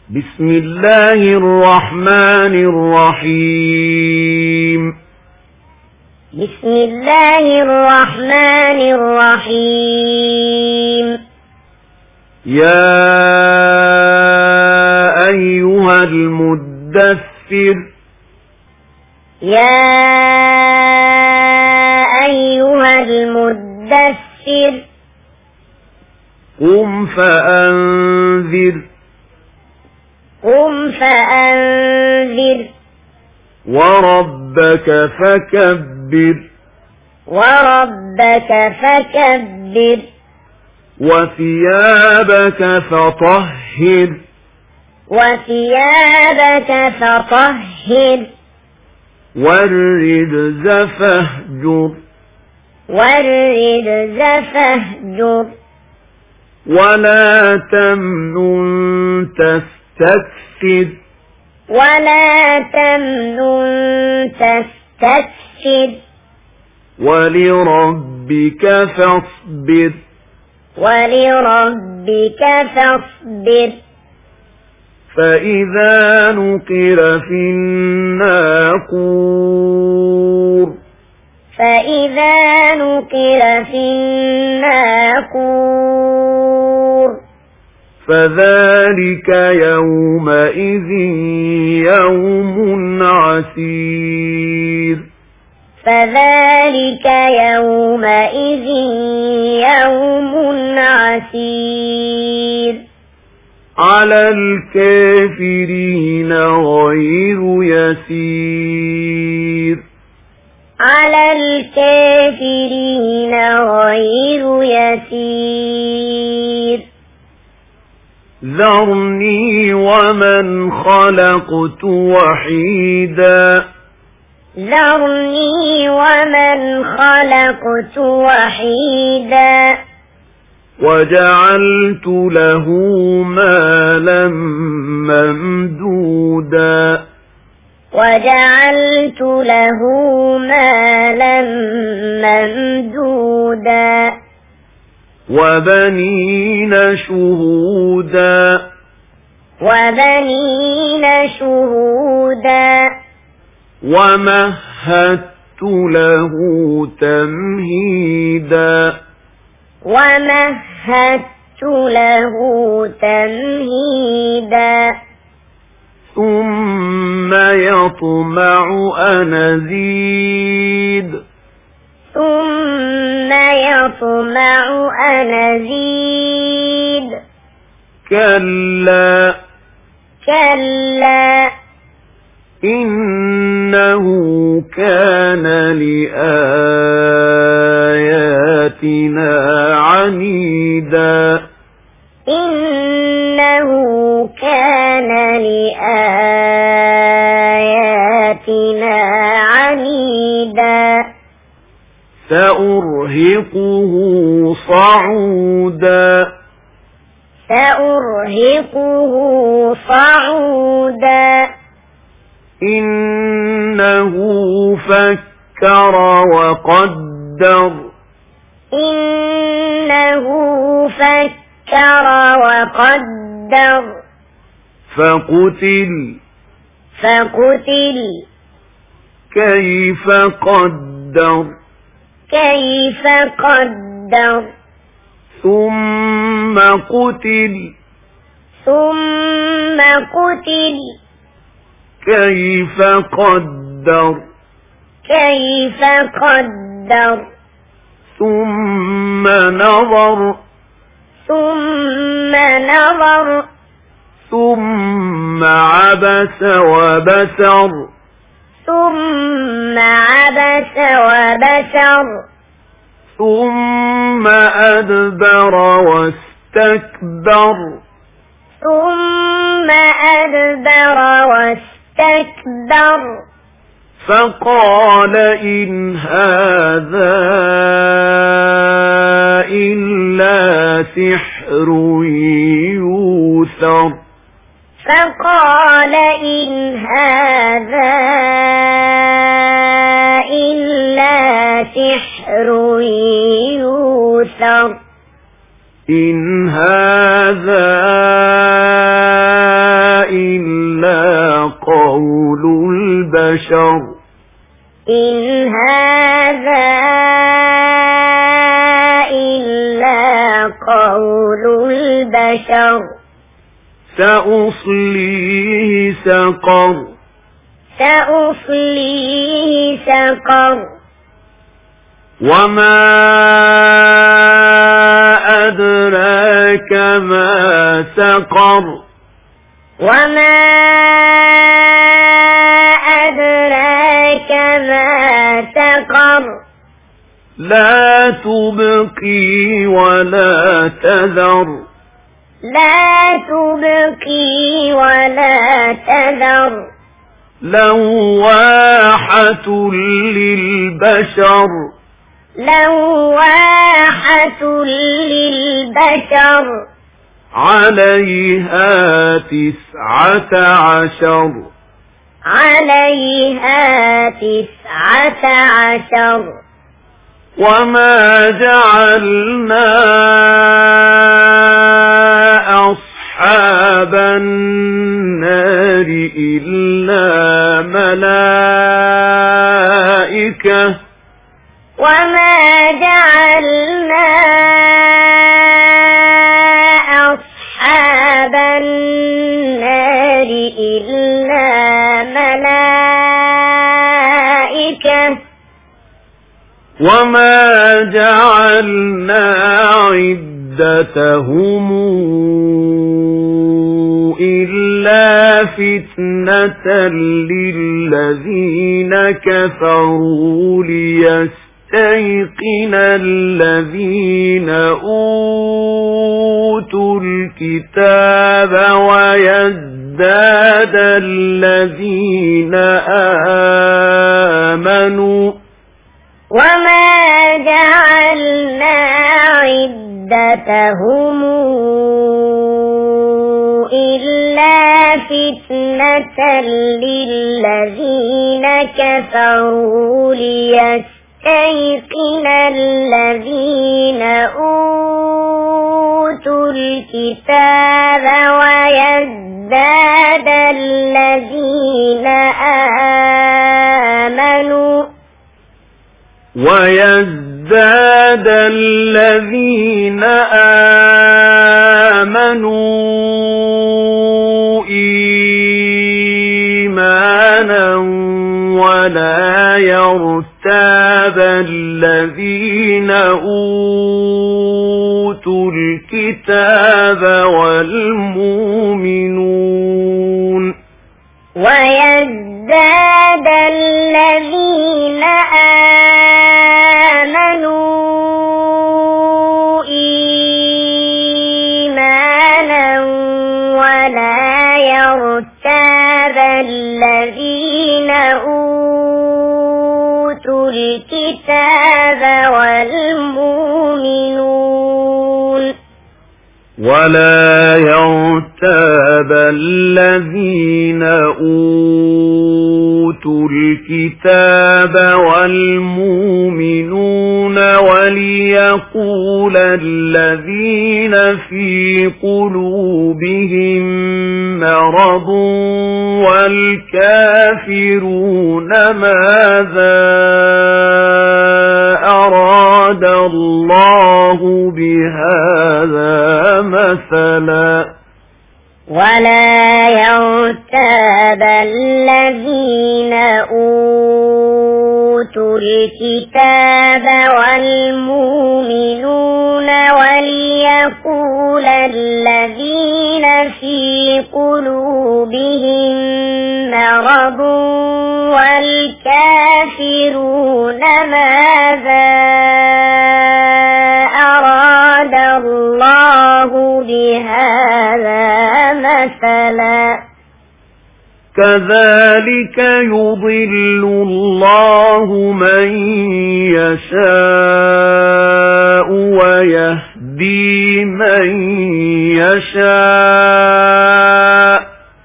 بسم الله الرحمن الرحيم. بسم الله الرحمن الرحيم. يا أيها المدثر. يا أيها المدثر. قم فأنذر. قم فأنذر. وربك فكبر. وربك فكبر. وثيابك فطهر. وثيابك فطهر. والرجز فاهجر. والرجز فاهجر. ولا تمنن تستكثر. ولا تمنن تستكثر. ولربك فاصبر. ولربك فاصبر. فإذا نقر في الناقور. فإذا نقر في الناقور. فذلك يومئذ يوم عسير. فذلك يومئذ يوم عسير. على الكافرين غير يسير. على الكافرين غير يسير. ذرني ومن خلقت وحيدا. ذرني ومن خلقت وحيدا. وجعلت له مالا ممدودا. وجعلت له مالا ممدودا. وبنين شهودا. وبنين شهودا. ومهدت له تمهيدا. ومهدت له تمهيدا. ثم يطمع أن أزيد. ثم يطمع أن أزيد. كلا. كلا. إنه كان لآياتنا عنيدا. إنه كان لآياتنا عنيدا. سأرهقه صعودا. سأرهقه صعودا. إنه فكر وقدر. إنه فكر وقدر. فقتل. فقتل. كيف قدر. كيف قدر. ثم قتل. ثم قتل. كيف قدر. كيف قدر. ثم نظر. ثم نظر. ثم عبس وبسر. ثم عبس وبسر. ثم أدبر واستكبر. ثم أدبر واستكبر. فقال إن هذا إلا سحر يوثر. فقال إن هذا إلا سحر يوثر. إن هذا قول البشر إن هذا إلا قول البشر سأصليه سقر سأصليه سقر وما أدراك ما سقر وما أدراك ما سقر لا تبقي ولا تذر لا تبقي ولا تذر لواحة للبشر لواحة للبشر عليها 19 عليها 19 وما جعلنا أصحاب النار إلا ملائكة وما جعلنا أصحاب النار إلا ملائكة وما جعلنا عدتهم إلا فتنة للذين كفروا ليستيقن الذين أوتوا الكتاب ويزداد الذين آمنوا وما جعلنا عدتهم إلا فتنة للذين كفروا ليستيقن الذين أوتوا الكتاب ويزداد الذين آمنوا ويزداد الذين آمنوا إيمانا ولا يرتاب الذين أوتوا الكتاب والمؤمنون ويزداد الذين آمنوا إيمانا ولا يرتاب الذين أوتوا الكتاب والمؤمنون ولا يرتاب الذين أوتوا الكتاب والمؤمنون وليقول الذين في قلوبهم مرض والكافرون ماذا أراد الله بهذا مثلا ولا يرتاب الذين أوتوا الكتاب والمؤمنون وليقول الذين في قلوبهم مرض والكافرون ماذا أراد الله بهذا مثلا كذلك يضل الله من يشاء ويهدي من يشاء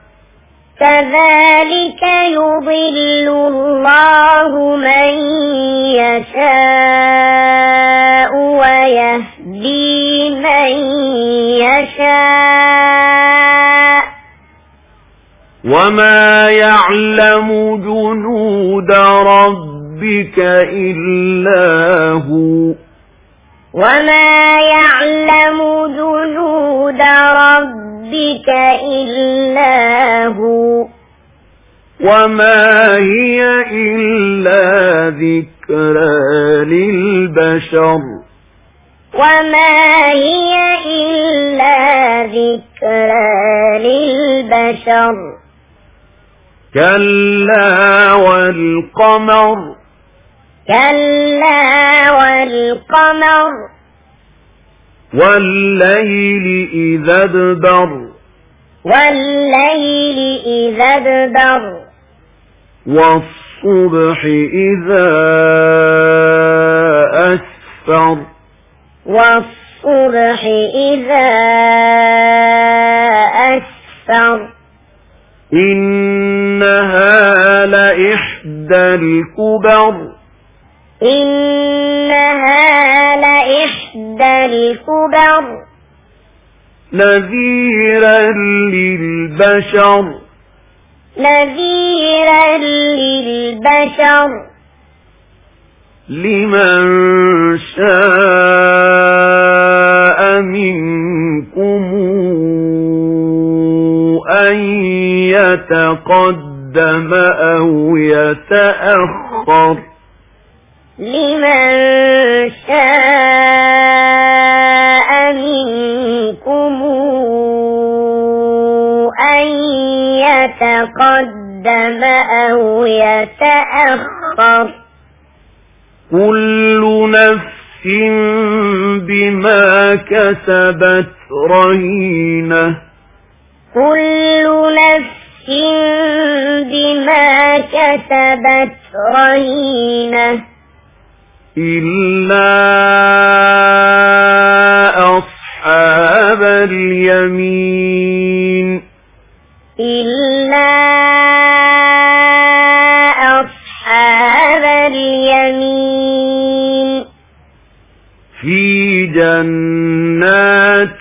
كذلك يضل الله من يشاء ويهدي من يشاء وما يعلم جنود ربك إلا هو وما يعلم جنود ربك إلا هو وما هي إلا ذكرى للبشر وما هي إلا ذكرى للبشر كلا والقمر كلا والقمر والليل إذا ادبر والليل إذا ادبر والصبح إذا أسفر والصبح إذا أسفر إنها لإحدى الكبر إنها لإحدى الكبر نذيرا للبشر نذيرا للبشر لمن شاء منكم أن يتقدم أو يتأخر لمن شاء منكم أن يتقدم أو يتأخر كل نفس بما كسبت رهينة كل نفس بما كسبت رهينة إلا أصحاب اليمين إلا أصحاب اليمين في جنات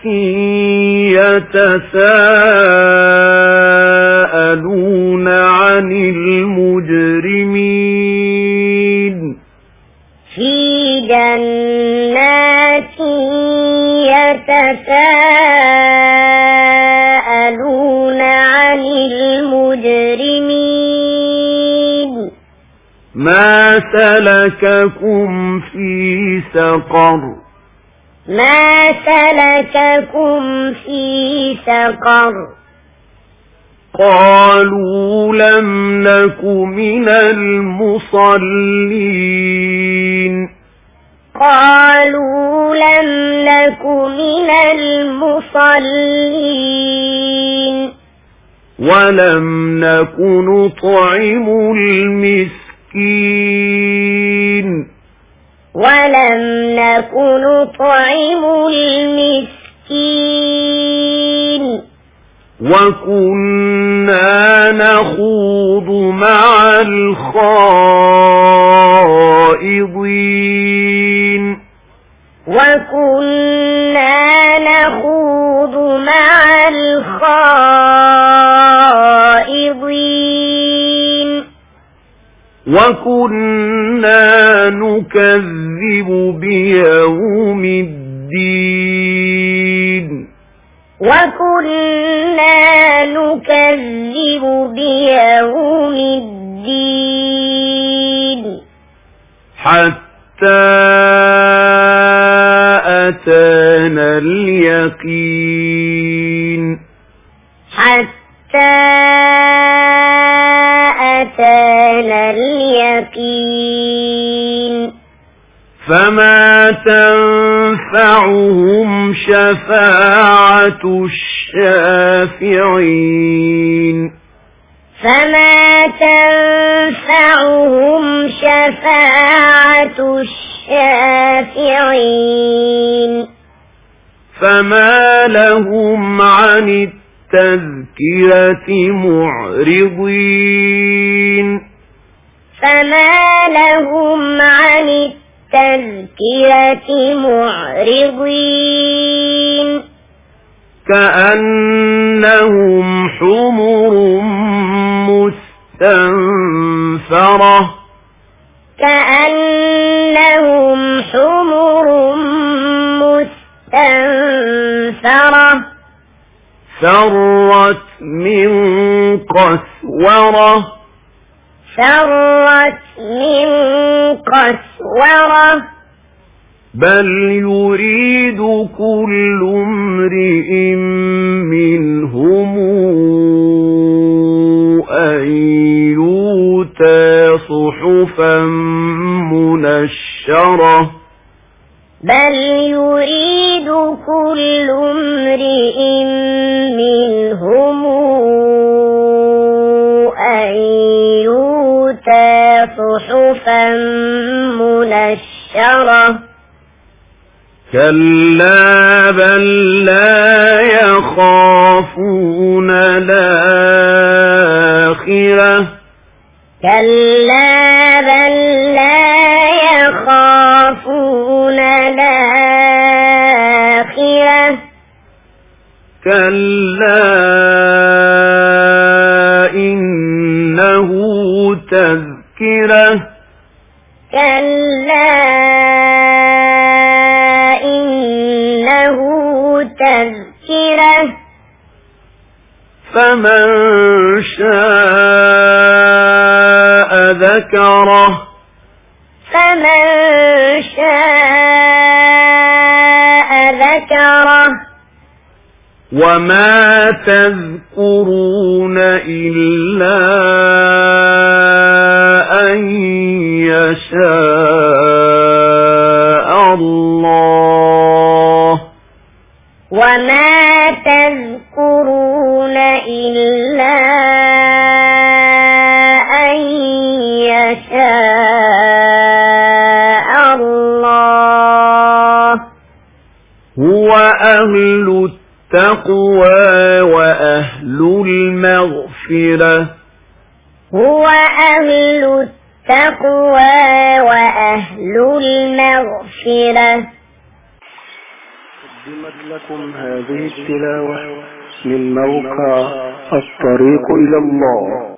يتساءلون عن المجرمين في جنات يتساءلون عن المجرمين ما سلككم في سقر ما سلككم في سقر قالوا لم نك من المصلين قالوا لم نك من المصلين ولم نك نطعم المسكين ولم نك نطعم المسكين وكنا نخوض مع الخائضين وكنا نخوض مع الخائضين وكنا نكذب بيوم الدين وكنا نكذب بيوم الدين حتى أتانا اليقين حتى أتانا اليقين فما تنفعهم شفاعة الشافعين فما تنفعهم شفاعة الشافعين فما لهم عن التذكرة معرضين فما لهم عن التذكرة معرضين كأنهم حمر فرت من قسورة فرت من قسورة بل يريد كل امرئ منهم أن يؤتى صحفا منشرة بل يريد كل امرئ منهم أن يؤتى صحفا منشرة كلا بل لا يخافون الآخرة كلا بل لا يخافون الآخرة كلا إنه تذكرة كلا إنه تذكرة فمن شاء ذكره فمن شاء ذكره وما تذكرون إلا أن يشاء الله وما تذكرون إلا أن يشاء الله هو أهل التقوى وأهل المغفرة هو أهل التقوى وأهل المغفرة. قدمت لكم هذه التلاوة من موقع الطريق إلى الله.